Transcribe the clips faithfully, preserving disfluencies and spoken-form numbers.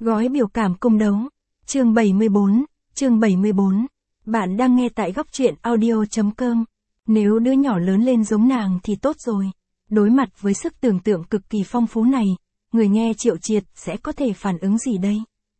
Gói biểu cảm cung đấu. Chương bảy mươi bốn, chương bảy mươi bốn. Bạn đang nghe tại góc truyện audio.com. Nếu đứa nhỏ lớn lên giống nàng thì tốt rồi. Đối mặt với sức tưởng tượng cực kỳ phong phú này, người nghe Triệu Triệt sẽ có thể phản ứng gì đây?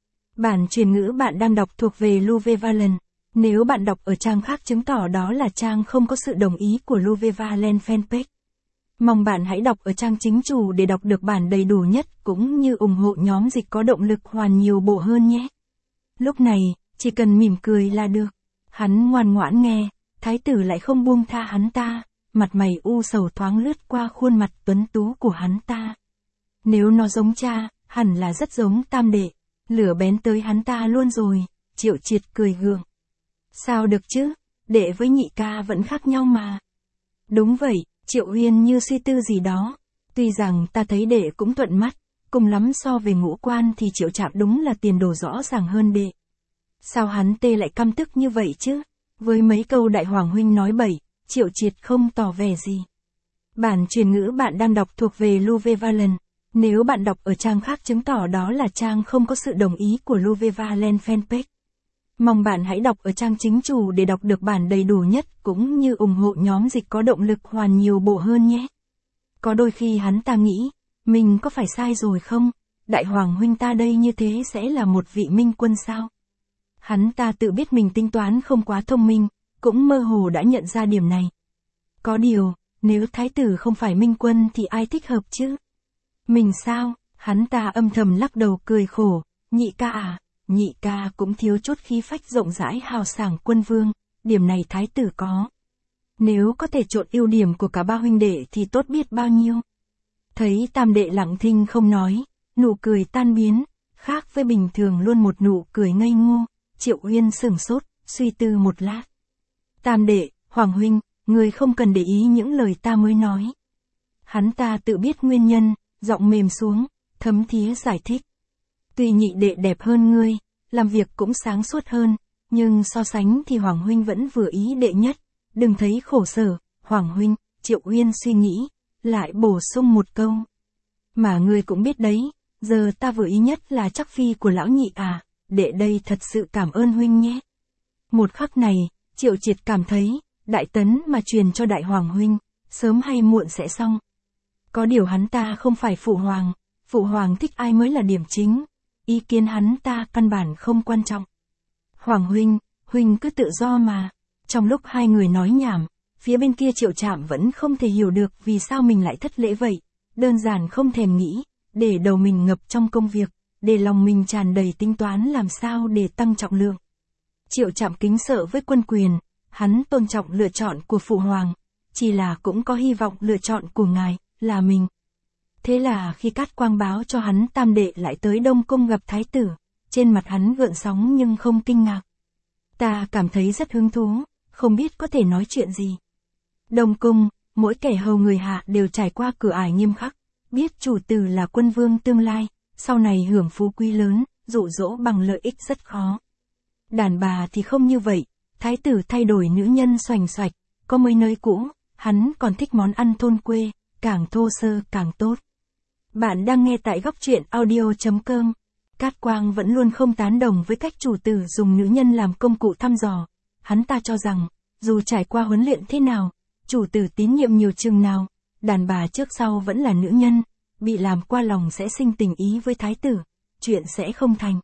Bản truyền ngữ bạn đang đọc thuộc về Luvevalent. Nếu bạn đọc ở trang khác chứng tỏ đó là trang không có sự đồng ý của Luvevalent fanpage. Mong bạn hãy đọc ở trang chính chủ để đọc được bản đầy đủ nhất cũng như ủng hộ nhóm dịch có động lực hoàn nhiều bộ hơn nhé. Lúc này, chỉ cần mỉm cười là được. Hắn ngoan ngoãn nghe, thái tử lại không buông tha hắn ta, mặt mày u sầu thoáng lướt qua khuôn mặt tuấn tú của hắn ta. Nếu nó giống cha, hẳn là rất giống tam đệ, lửa bén tới hắn ta luôn rồi, Triệu Triệt cười gượng. Sao được chứ, đệ với nhị ca vẫn khác nhau mà. Đúng vậy, Triệu Uyên như suy tư gì đó, tuy rằng ta thấy đệ cũng thuận mắt, cùng lắm so về ngũ quan thì Triệu Trạm đúng là tiền đồ rõ ràng hơn đệ. Sao hắn tê lại căm tức như vậy chứ? Với mấy câu đại hoàng huynh nói bậy, Triệu Triệt không tỏ vẻ gì. Bản truyền ngữ bạn đang đọc thuộc về Luvevalent. Nếu bạn đọc ở trang khác chứng tỏ đó là trang không có sự đồng ý của Luvevalent fanpage. Mong bạn hãy đọc ở trang chính chủ để đọc được bản đầy đủ nhất cũng như ủng hộ nhóm dịch có động lực hoàn nhiều bộ hơn nhé. Có đôi khi hắn ta nghĩ, mình có phải sai rồi không? Đại hoàng huynh ta đây như thế sẽ là một vị minh quân sao? Hắn ta tự biết mình tính toán không quá thông minh, cũng mơ hồ đã nhận ra điểm này. Có điều, nếu thái tử không phải minh quân thì ai thích hợp chứ? Mình sao? Hắn ta âm thầm lắc đầu cười khổ, nhị ca à, nhị ca cũng thiếu chút khí phách rộng rãi hào sảng quân vương, điểm này thái tử có. Nếu có thể trộn ưu điểm của cả ba huynh đệ thì tốt biết bao nhiêu. Thấy tam đệ lặng thinh không nói, nụ cười tan biến, khác với bình thường luôn một nụ cười ngây ngô, Triệu Uyên sửng sốt, suy tư một lát. Tam đệ, hoàng huynh, người không cần để ý những lời ta mới nói. Hắn ta tự biết nguyên nhân, giọng mềm xuống, thấm thía giải thích. Tuy nhị đệ đẹp hơn ngươi, làm việc cũng sáng suốt hơn, nhưng so sánh thì hoàng huynh vẫn vừa ý đệ nhất, đừng thấy khổ sở, hoàng huynh. Triệu Uyên suy nghĩ, lại bổ sung một câu. Mà ngươi cũng biết đấy, giờ ta vừa ý nhất là chắc phi của lão nhị à, đệ đây thật sự cảm ơn huynh nhé. Một khắc này, Triệu Triệt cảm thấy, đại tấn mà truyền cho đại hoàng huynh, sớm hay muộn sẽ xong. Có điều hắn ta không phải phụ hoàng, phụ hoàng thích ai mới là điểm chính, ý kiến hắn ta căn bản không quan trọng. Hoàng huynh, huynh cứ tự do mà. Trong lúc hai người nói nhảm, phía bên kia Triệu Trạm vẫn không thể hiểu được vì sao mình lại thất lễ vậy, đơn giản không thèm nghĩ, để đầu mình ngập trong công việc, để lòng mình tràn đầy tính toán làm sao để tăng trọng lượng. Triệu Trạm kính sợ với quân quyền, hắn tôn trọng lựa chọn của phụ hoàng, chỉ là cũng có hy vọng lựa chọn của ngài là mình. Thế là khi Cát Quang báo cho hắn tam đệ lại tới Đông Cung gặp thái tử, trên mặt hắn gợn sóng nhưng không kinh ngạc. Ta cảm thấy rất hứng thú, không biết có thể nói chuyện gì. Đông Cung, mỗi kẻ hầu người hạ đều trải qua cửa ải nghiêm khắc, biết chủ tử là quân vương tương lai, sau này hưởng phú quý lớn, dụ dỗ bằng lợi ích rất khó. Đàn bà thì không như vậy, thái tử thay đổi nữ nhân xoành xoạch, có mấy nơi cũ, hắn còn thích món ăn thôn quê, càng thô sơ càng tốt. Bạn đang nghe tại góc truyện audio.com. Cát Quang vẫn luôn không tán đồng với cách chủ tử dùng nữ nhân làm công cụ thăm dò. Hắn ta cho rằng, dù trải qua huấn luyện thế nào, chủ tử tín nhiệm nhiều chừng nào, đàn bà trước sau vẫn là nữ nhân, bị làm qua lòng sẽ sinh tình ý với thái tử, chuyện sẽ không thành.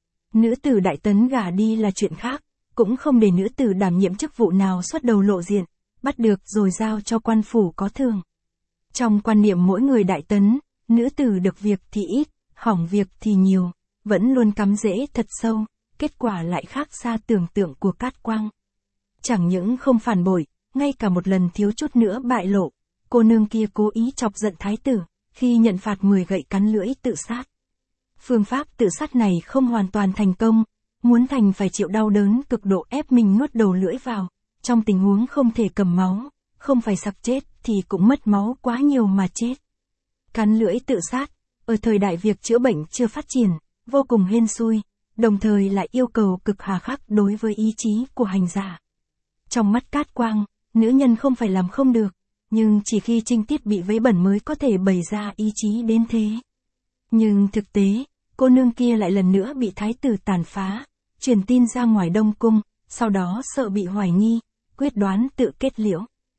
Nữ tử đại tấn gả đi là chuyện khác, cũng không để nữ tử đảm nhiệm chức vụ nào xuất đầu lộ diện, bắt được rồi giao cho quan phủ có thưởng. Trong quan niệm mỗi người đại tấn, nữ tử được việc thì ít, hỏng việc thì nhiều, vẫn luôn cắm rễ thật sâu, kết quả lại khác xa tưởng tượng của Cát Quang. Chẳng những không phản bội, ngay cả một lần thiếu chút nữa bại lộ, cô nương kia cố ý chọc giận thái tử, khi nhận phạt mười gậy cắn lưỡi tự sát. Phương pháp tự sát này không hoàn toàn thành công, muốn thành phải chịu đau đớn cực độ ép mình nuốt đầu lưỡi vào, trong tình huống không thể cầm máu, không phải sặc chết thì cũng mất máu quá nhiều mà chết. Cắn lưỡi tự sát, ở thời đại việc chữa bệnh chưa phát triển, vô cùng hên xui, đồng thời lại yêu cầu cực hà khắc đối với ý chí của hành giả. Trong mắt Cát Quang, nữ nhân không phải làm không được, nhưng chỉ khi trinh tiết bị vấy bẩn mới có thể bày ra ý chí đến thế. Nhưng thực tế, cô nương kia lại lần nữa bị thái tử tàn phá, truyền tin ra ngoài Đông Cung, sau đó sợ bị hoài nghi, quyết đoán tự kết liễu.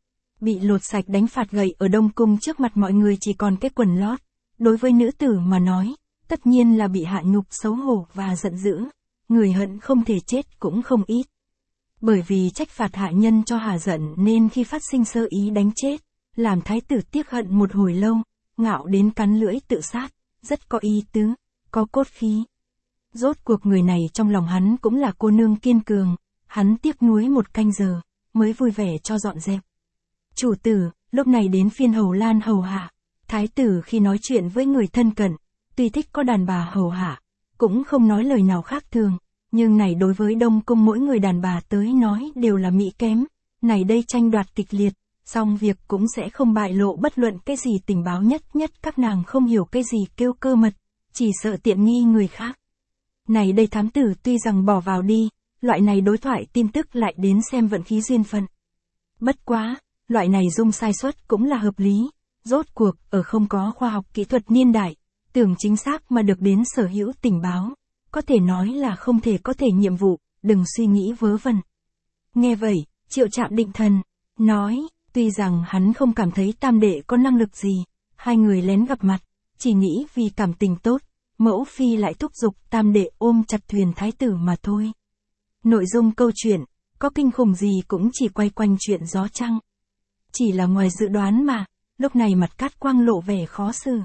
Bị lột sạch đánh phạt gậy ở Đông Cung trước mặt mọi người chỉ còn cái quần lót, đối với nữ tử mà nói, tất nhiên là bị hạ nhục xấu hổ và giận dữ, người hận không thể chết cũng không ít. Bởi vì trách phạt hạ nhân cho hà giận nên khi phát sinh sơ ý đánh chết, làm thái tử tiếc hận một hồi lâu, ngạo đến cắn lưỡi tự sát, rất có ý tứ, có cốt khí. Rốt cuộc người này trong lòng hắn cũng là cô nương kiên cường, hắn tiếc nuối một canh giờ, mới vui vẻ cho dọn dẹp. Chủ tử, lúc này đến phiên Hầu Lan hầu hạ, thái tử khi nói chuyện với người thân cận, tuy thích có đàn bà hầu hạ, cũng không nói lời nào khác thường, nhưng này đối với Đông Cung mỗi người đàn bà tới nói đều là mỹ kém, này đây tranh đoạt kịch liệt, song việc cũng sẽ không bại lộ bất luận cái gì tình báo nhất nhất các nàng không hiểu cái gì kêu cơ mật, chỉ sợ tiện nghi người khác. Này đây thám tử tuy rằng bỏ vào đi, loại này đối thoại tin tức lại đến xem vận khí duyên phận. Bất quá, loại này dung sai suất cũng là hợp lý, rốt cuộc ở không có khoa học kỹ thuật niên đại, tưởng chính xác mà được đến sở hữu tình báo, có thể nói là không thể có thể nhiệm vụ, đừng suy nghĩ vớ vẩn. Nghe vậy, Triệu Trạm định thần, nói, tuy rằng hắn không cảm thấy tam đệ có năng lực gì, hai người lén gặp mặt, chỉ nghĩ vì cảm tình tốt, mẫu phi lại thúc giục tam đệ ôm chặt thuyền thái tử mà thôi. Nội dung câu chuyện, có kinh khủng gì cũng chỉ quay quanh chuyện gió trăng. Chỉ là ngoài dự đoán mà, lúc này mặt Cát Quang lộ vẻ khó xử.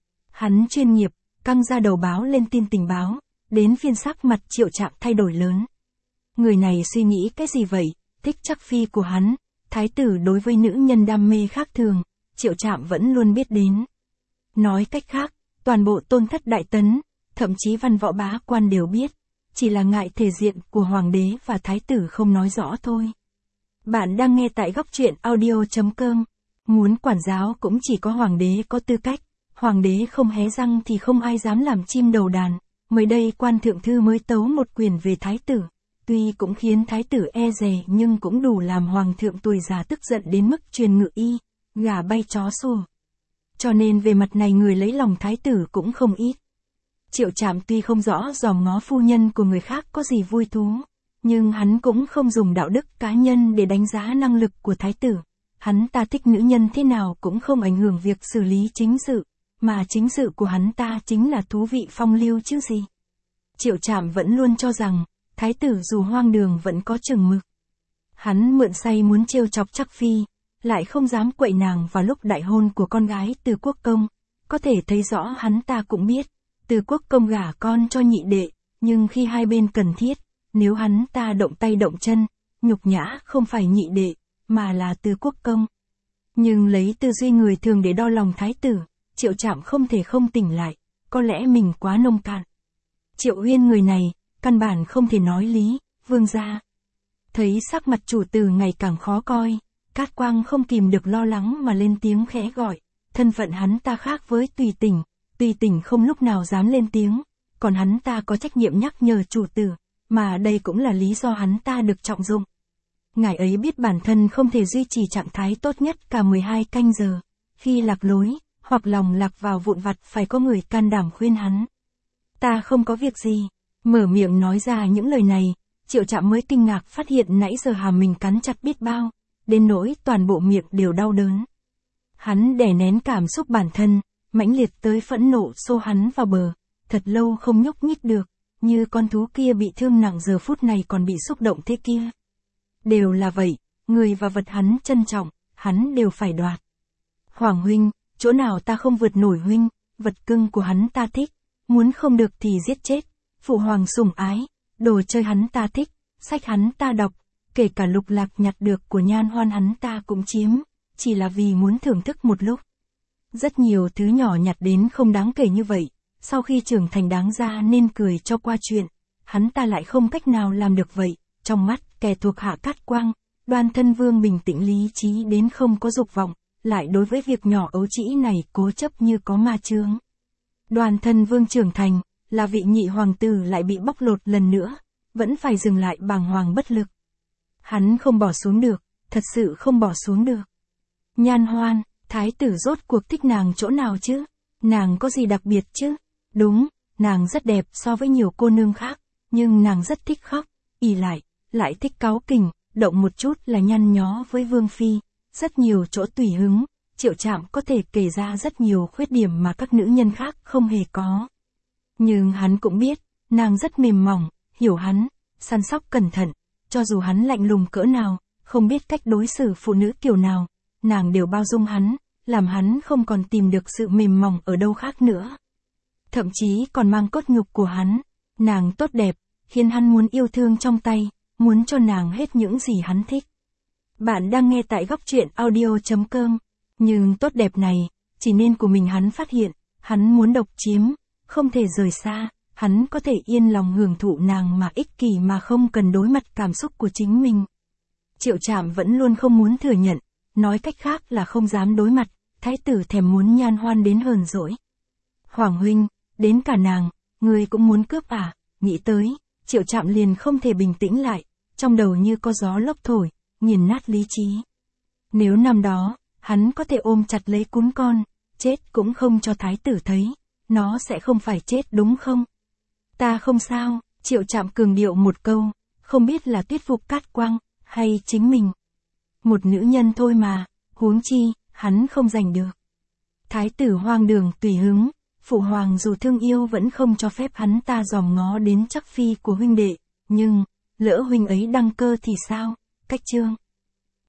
Hắn chuyên nghiệp, căng ra đầu báo lên tin tình báo, đến phiên sắc mặt Triệu Trạm thay đổi lớn. Người này suy nghĩ cái gì vậy, thích chắc phi của hắn, thái tử đối với nữ nhân đam mê khác thường, Triệu Trạm vẫn luôn biết đến. Nói cách khác, toàn bộ tôn thất đại tấn, thậm chí văn võ bá quan đều biết, chỉ là ngại thể diện của hoàng đế và thái tử không nói rõ thôi. Bạn đang nghe tại góc truyện audio chấm com. Muốn quản giáo cũng chỉ có hoàng đế có tư cách, hoàng đế không hé răng thì không ai dám làm chim đầu đàn. Mới đây quan thượng thư mới tấu một quyền về thái tử, tuy cũng khiến thái tử e dè nhưng cũng đủ làm hoàng thượng tuổi già tức giận đến mức truyền ngự y, gà bay chó sủa. Cho nên về mặt này người lấy lòng thái tử cũng không ít. Triệu Trạm tuy không rõ dòm ngó phu nhân của người khác có gì vui thú, nhưng hắn cũng không dùng đạo đức cá nhân để đánh giá năng lực của thái tử. Hắn ta thích nữ nhân thế nào cũng không ảnh hưởng việc xử lý chính sự, mà chính sự của hắn ta chính là thú vị phong lưu chứ gì. Triệu Trạm vẫn luôn cho rằng, thái tử dù hoang đường vẫn có chừng mực. Hắn mượn say muốn trêu chọc chắc phi, lại không dám quậy nàng vào lúc đại hôn của con gái Từ Quốc Công. Có thể thấy rõ hắn ta cũng biết, Từ Quốc Công gả con cho nhị đệ, nhưng khi hai bên cần thiết, nếu hắn ta động tay động chân, nhục nhã không phải nhị đệ, mà là Từ Quốc Công. Nhưng lấy tư duy người thường để đo lòng thái tử, Triệu Trạm không thể không tỉnh lại, có lẽ mình quá nông cạn. Triệu Uyên người này, căn bản không thể nói lý, vương gia. Thấy sắc mặt chủ tử ngày càng khó coi, Cát Quang không kìm được lo lắng mà lên tiếng khẽ gọi, thân phận hắn ta khác với Tùy Tỉnh, Tùy Tỉnh không lúc nào dám lên tiếng, còn hắn ta có trách nhiệm nhắc nhở chủ tử, mà đây cũng là lý do hắn ta được trọng dụng. Ngài ấy biết bản thân không thể duy trì trạng thái tốt nhất cả mười hai canh giờ, khi lạc lối, hoặc lòng lạc vào vụn vặt phải có người can đảm khuyên hắn. Ta không có việc gì, mở miệng nói ra những lời này, Triệu Trạm mới kinh ngạc phát hiện nãy giờ hàm mình cắn chặt biết bao, đến nỗi toàn bộ miệng đều đau đớn. Hắn đè nén cảm xúc bản thân, mãnh liệt tới phẫn nộ xô hắn vào bờ, thật lâu không nhúc nhích được, như con thú kia bị thương nặng giờ phút này còn bị xúc động thế kia. Đều là vậy, người và vật hắn trân trọng, hắn đều phải đoạt. Hoàng huynh, chỗ nào ta không vượt nổi huynh, vật cưng của hắn ta thích, muốn không được thì giết chết, phụ hoàng sủng ái, đồ chơi hắn ta thích, sách hắn ta đọc, kể cả lục lạc nhặt được của nhan hoan hắn ta cũng chiếm, chỉ là vì muốn thưởng thức một lúc. Rất nhiều thứ nhỏ nhặt đến không đáng kể như vậy, sau khi trưởng thành đáng ra nên cười cho qua chuyện, hắn ta lại không cách nào làm được vậy, trong mắt kẻ thuộc hạ Cát Quang, Đoan Thân Vương bình tĩnh lý trí đến không có dục vọng, lại đối với việc nhỏ ấu trĩ này cố chấp như có ma chướng. Đoan Thân Vương trưởng thành, là vị nhị hoàng tử lại bị bóc lột lần nữa, vẫn phải dừng lại bàng hoàng bất lực. Hắn không bỏ xuống được, thật sự không bỏ xuống được. Nhan Hoan, thái tử rốt cuộc thích nàng chỗ nào chứ? Nàng có gì đặc biệt chứ? Đúng, nàng rất đẹp so với nhiều cô nương khác, nhưng nàng rất thích khóc, ỉ lại, lại thích cáu kỉnh, động một chút là nhăn nhó với Vương Phi, rất nhiều chỗ tùy hứng, Triệu Trạm có thể kể ra rất nhiều khuyết điểm mà các nữ nhân khác không hề có. Nhưng hắn cũng biết, nàng rất mềm mỏng, hiểu hắn, săn sóc cẩn thận, cho dù hắn lạnh lùng cỡ nào, không biết cách đối xử phụ nữ kiểu nào, nàng đều bao dung hắn, làm hắn không còn tìm được sự mềm mỏng ở đâu khác nữa. Thậm chí còn mang cốt nhục của hắn, nàng tốt đẹp, khiến hắn muốn yêu thương trong tay, muốn cho nàng hết những gì hắn thích. Bạn đang nghe tại góc truyện audio chấm com, nhưng tốt đẹp này, chỉ nên của mình hắn phát hiện, hắn muốn độc chiếm, không thể rời xa, hắn có thể yên lòng hưởng thụ nàng mà ích kỷ mà không cần đối mặt cảm xúc của chính mình. Triệu Trạm vẫn luôn không muốn thừa nhận, nói cách khác là không dám đối mặt, thái tử thèm muốn nhan hoan đến hờn dỗi. Hoàng huynh, đến cả nàng, ngươi cũng muốn cướp à, nghĩ tới, Triệu Trạm liền không thể bình tĩnh lại, trong đầu như có gió lốc thổi, nghiền nát lý trí. Nếu năm đó, hắn có thể ôm chặt lấy cún con, chết cũng không cho thái tử thấy, nó sẽ không phải chết đúng không? Ta không sao, Triệu Trạm cường điệu một câu, không biết là thuyết phục Cát Quang, hay chính mình. Một nữ nhân thôi mà, huống chi, hắn không giành được. Thái tử hoang đường tùy hứng, phụ hoàng dù thương yêu vẫn không cho phép hắn ta dòm ngó đến chắc phi của huynh đệ, nhưng, lỡ huynh ấy đăng cơ thì sao? Cách chương.